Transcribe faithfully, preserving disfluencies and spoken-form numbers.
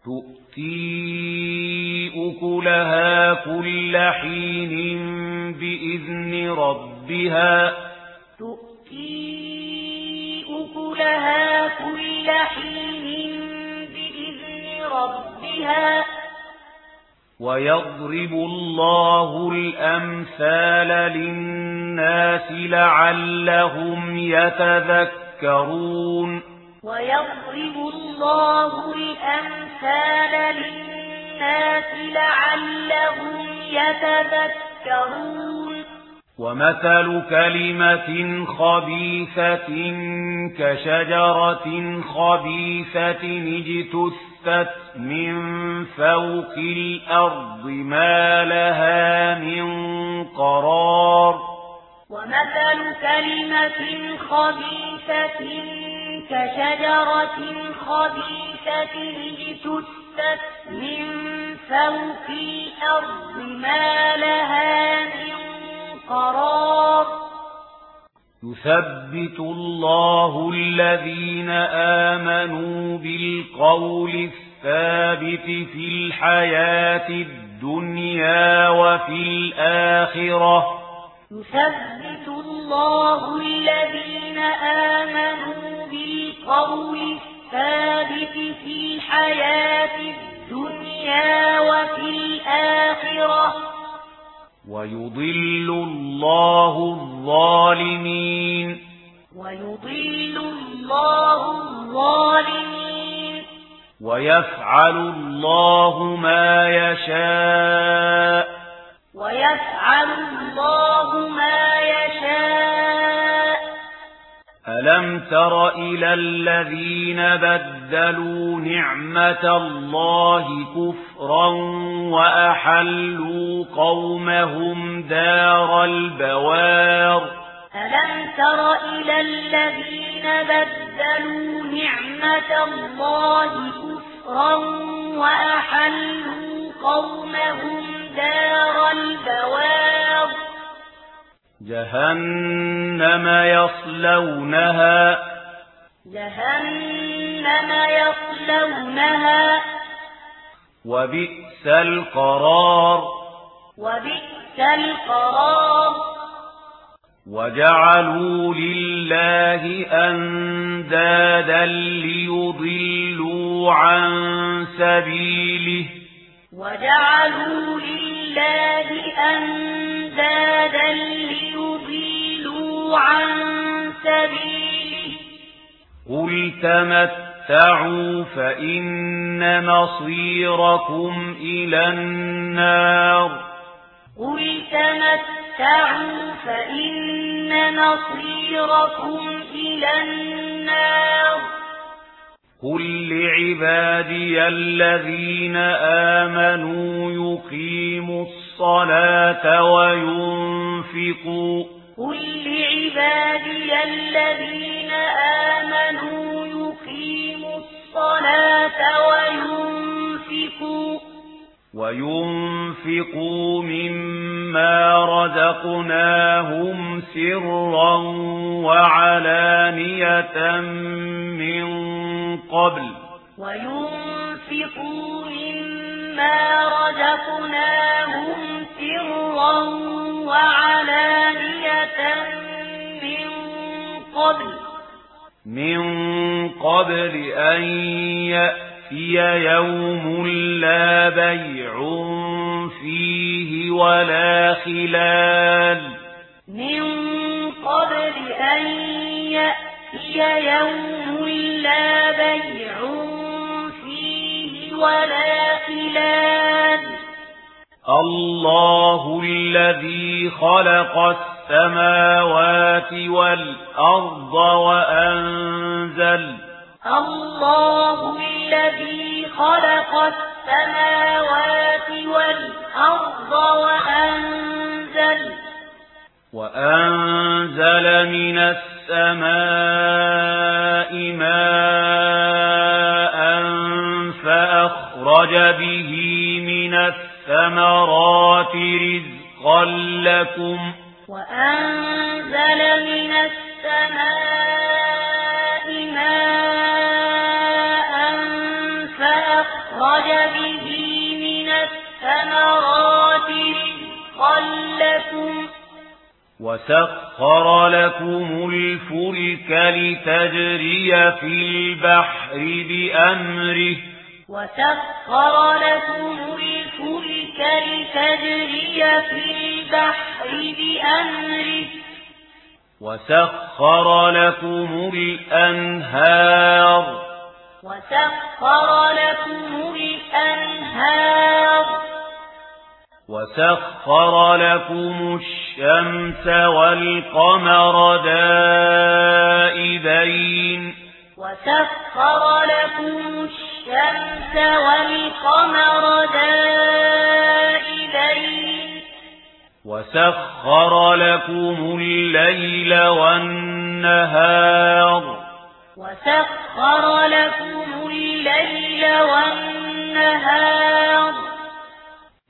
تؤتي أكلها كل حين بإذن ربها تؤتي أكلها كل حين بإذن ربها ويضرب الله الأمثال للناس لعلهم يتذكرون ويضرب الله الأمثال للناس لعلهم يتذكرون ومثل كلمة خبيثة كشجرة خبيثة اجتثت من فوق الأرض ما لها من قرار ومثل كلمة خبيثة كشجرة خبيثة اجتثت من فوق الأرض ما لها من قرار يثبت الله الذين آمنوا بالقول الثابت في الحياة الدنيا وفي الآخرة يثبت الله الذين آمنوا بالقول الثابت في الحياة الدنيا وفي الآخرة ويضل الله الظالمين ويضل الله الظالمين ويفعل الله ما يشاء ويفعل الله ما يشاء ألم تر إلى الذين بدلوا نعمة الله كفرا وأحلوا قومهم دار البوار ألم تر إلى الذين بدلوا نعمة الله كفرا وأحلوا قومهم دار البوار جهنم يصلونها جهنم يصلونها وبئس القرار وبئس القرار وجعلوا لله أندادا ليضلوا عن سبيله وجعلوا لله أندادا ليضلوا عن سبيله قل تمتعوا فإن مصيركم إلى النار قل تمتعوا فإن مصيركم إلى النار قل لعبادي الذين آمنوا يقيموا الصلاة وينفقوا قل لعبادي الذين آمنوا يقيموا الصلاة وينفقوا وينفقوا مما رزقناهم سرا وعلانية من قبل وينفقوا مما رزقناهم سرا وعلانية من قبل من قبل أن يأتي يوم لا بيع فيه ولا خلال من قبل أن يأتي يوم لا بيع فيه ولا خلال الله الذي خلق السماوات والأرض وأنزل الله الذي خلق السماوات والأرض وأنزل وأنزل من السماء ماء فأخرج به من الثمرات رزقا لكم وأنزل من السماء ماء وأخرج به من الثمرات رزقا لكم وسخر لكم الفلك لتجري في البحر بأمره وسخر لكم الفلك لتجري في البحر بأمره وسخر لكم الأنهار وسخر لكم الأنهار وسخر لكم الشمس والقمر دائبين وسخر لكم الشمس والقمر دائبين وسخر لكم الليل والنهار وسخر لكم الليل والنهار